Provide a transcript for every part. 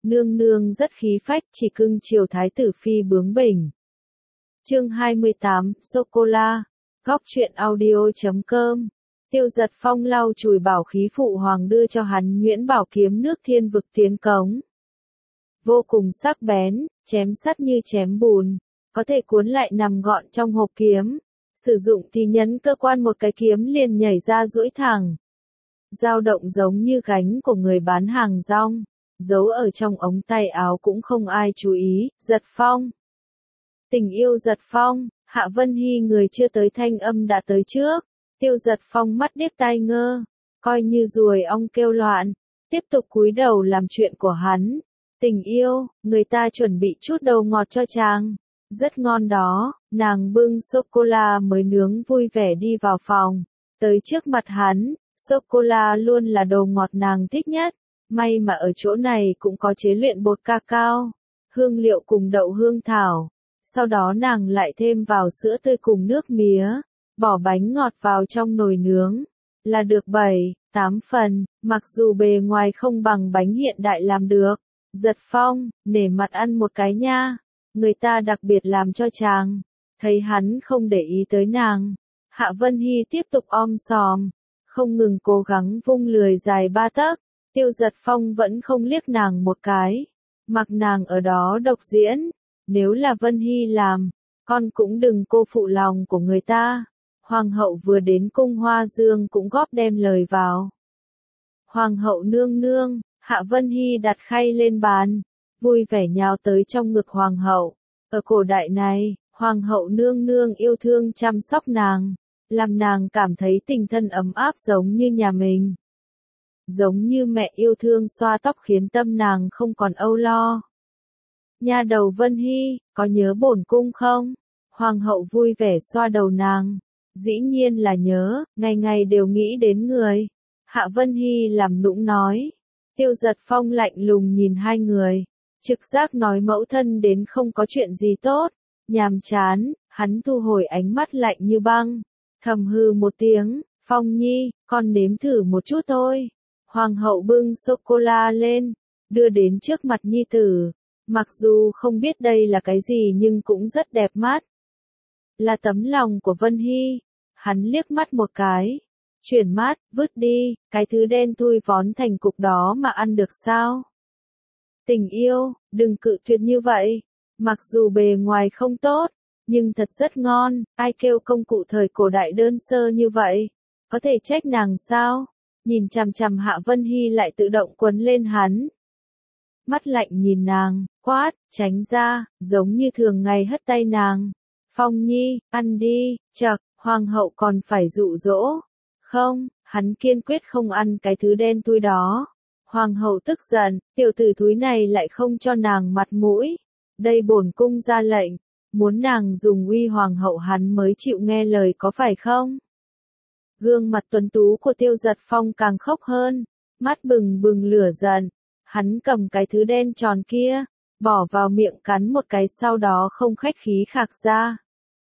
nương nương rất khí phách chỉ cưng chiều thái tử phi bướng bỉnh. Chương 28, Sô-cô-la, góc truyện audio.com. Tiêu Giật Phong lau chùi bảo khí phụ hoàng đưa cho hắn nhuyễn bảo kiếm nước thiên vực tiến cống. Vô cùng sắc bén, chém sắt như chém bùn, có thể cuốn lại nằm gọn trong hộp kiếm. Sử dụng thì nhấn cơ quan một cái kiếm liền nhảy ra duỗi thẳng. Dao động giống như gánh của người bán hàng rong, giấu ở trong ống tay áo cũng không ai chú ý. Giật Phong. Tình yêu Giật Phong, Hạ Vân Hy người chưa tới thanh âm đã tới trước. Tiêu Giật Phong mắt điếc tai ngơ, coi như ruồi ong kêu loạn, tiếp tục cúi đầu làm chuyện của hắn. Tình yêu, người ta chuẩn bị chút đầu ngọt cho chàng. Rất ngon đó, nàng bưng sô-cô-la mới nướng vui vẻ đi vào phòng. Tới trước mặt hắn, sô-cô-la luôn là đồ ngọt nàng thích nhất. May mà ở chỗ này cũng có chế luyện bột cacao, hương liệu cùng đậu hương thảo. Sau đó nàng lại thêm vào sữa tươi cùng nước mía, bỏ bánh ngọt vào trong nồi nướng. Là được 7-8 phần, mặc dù bề ngoài không bằng bánh hiện đại làm được. Giật Phong, nể mặt ăn một cái nha. Người ta đặc biệt làm cho chàng. Thấy hắn không để ý tới nàng, Hạ Vân Hy tiếp tục om sòm, không ngừng cố gắng vung lười dài 3 tấc. Tiêu Giật Phong vẫn không liếc nàng một cái, mặc nàng ở đó độc diễn. Nếu là Vân Hy làm, con cũng đừng cô phụ lòng của người ta. Hoàng hậu vừa đến cung Hoa Dương cũng góp đem lời vào. Hoàng hậu nương nương, Hạ Vân Hy đặt khay lên bàn, vui vẻ nhào tới trong ngực hoàng hậu. Ở cổ đại này, hoàng hậu nương nương yêu thương chăm sóc nàng, làm nàng cảm thấy tình thân ấm áp giống như nhà mình. Giống như mẹ yêu thương xoa tóc khiến tâm nàng không còn âu lo. Nha đầu Vân Hy, có nhớ bổn cung không? Hoàng hậu vui vẻ xoa đầu nàng. Dĩ nhiên là nhớ, ngày ngày đều nghĩ đến người. Hạ Vân Hy làm nũng nói. Tiêu Giật Phong lạnh lùng nhìn hai người. Trực giác nói mẫu thân đến không có chuyện gì tốt. Nhàm chán, hắn thu hồi ánh mắt lạnh như băng. Thầm hư một tiếng, Phong Nhi, con nếm thử một chút thôi. Hoàng hậu bưng sô-cô-la lên, đưa đến trước mặt nhi tử. Mặc dù không biết đây là cái gì nhưng cũng rất đẹp mắt. Là tấm lòng của Vân Hy. Hắn liếc mắt một cái, chuyển mắt, vứt đi, cái thứ đen thui vón thành cục đó mà ăn được sao? Tình yêu, đừng cự tuyệt như vậy. Mặc dù bề ngoài không tốt, nhưng thật rất ngon. Ai kêu công cụ thời cổ đại đơn sơ như vậy? Có thể trách nàng sao? Nhìn chằm chằm Hạ Vân Hy lại tự động quấn lên hắn. Mắt lạnh nhìn nàng, quát, tránh ra, giống như thường ngày hất tay nàng. Phong Nhi, ăn đi, chậc, hoàng hậu còn phải dụ dỗ. Không, hắn kiên quyết không ăn cái thứ đen thui đó. Hoàng hậu tức giận, tiểu tử thúi này lại không cho nàng mặt mũi. Đây bổn cung ra lệnh, muốn nàng dùng uy hoàng hậu hắn mới chịu nghe lời có phải không? Gương mặt tuấn tú của Tiêu Giật Phong càng khóc hơn, mắt bừng bừng lửa giận. Hắn cầm cái thứ đen tròn kia, bỏ vào miệng cắn một cái sau đó không khách khí khạc ra.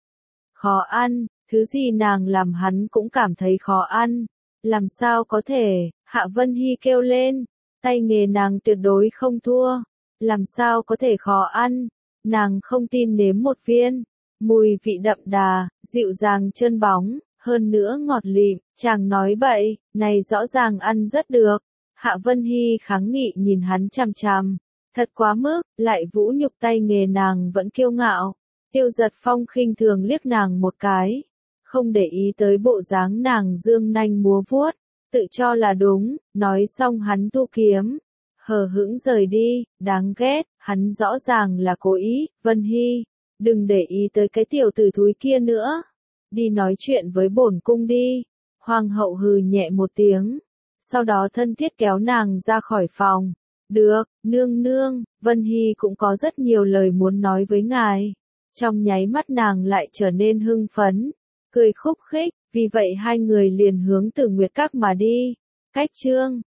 Khó ăn, thứ gì nàng làm hắn cũng cảm thấy khó ăn. Làm sao có thể, Hạ Vân Hy kêu lên, tay nghề nàng tuyệt đối không thua. Làm sao có thể khó ăn, nàng không tin nếm một viên. Mùi vị đậm đà, dịu dàng trơn bóng, hơn nữa ngọt lịm, chàng nói bậy, này rõ ràng ăn rất được. Hạ Vân Hy kháng nghị nhìn hắn chằm chằm, thật quá mức, lại vũ nhục tay nghề nàng vẫn kiêu ngạo. Tiêu Giật Phong khinh thường liếc nàng một cái, không để ý tới bộ dáng nàng dương nanh múa vuốt, tự cho là đúng, nói xong hắn thu kiếm, hờ hững rời đi, đáng ghét, hắn rõ ràng là cố ý. Vân Hy, đừng để ý tới cái tiểu tử thúi kia nữa, đi nói chuyện với bổn cung đi. Hoàng hậu hừ nhẹ một tiếng, sau đó thân thiết kéo nàng ra khỏi phòng. Được, nương nương, Vân Hy cũng có rất nhiều lời muốn nói với ngài. Trong nháy mắt nàng lại trở nên hưng phấn, cười khúc khích, vì vậy hai người liền hướng Tử Nguyệt Các mà đi. Cách chương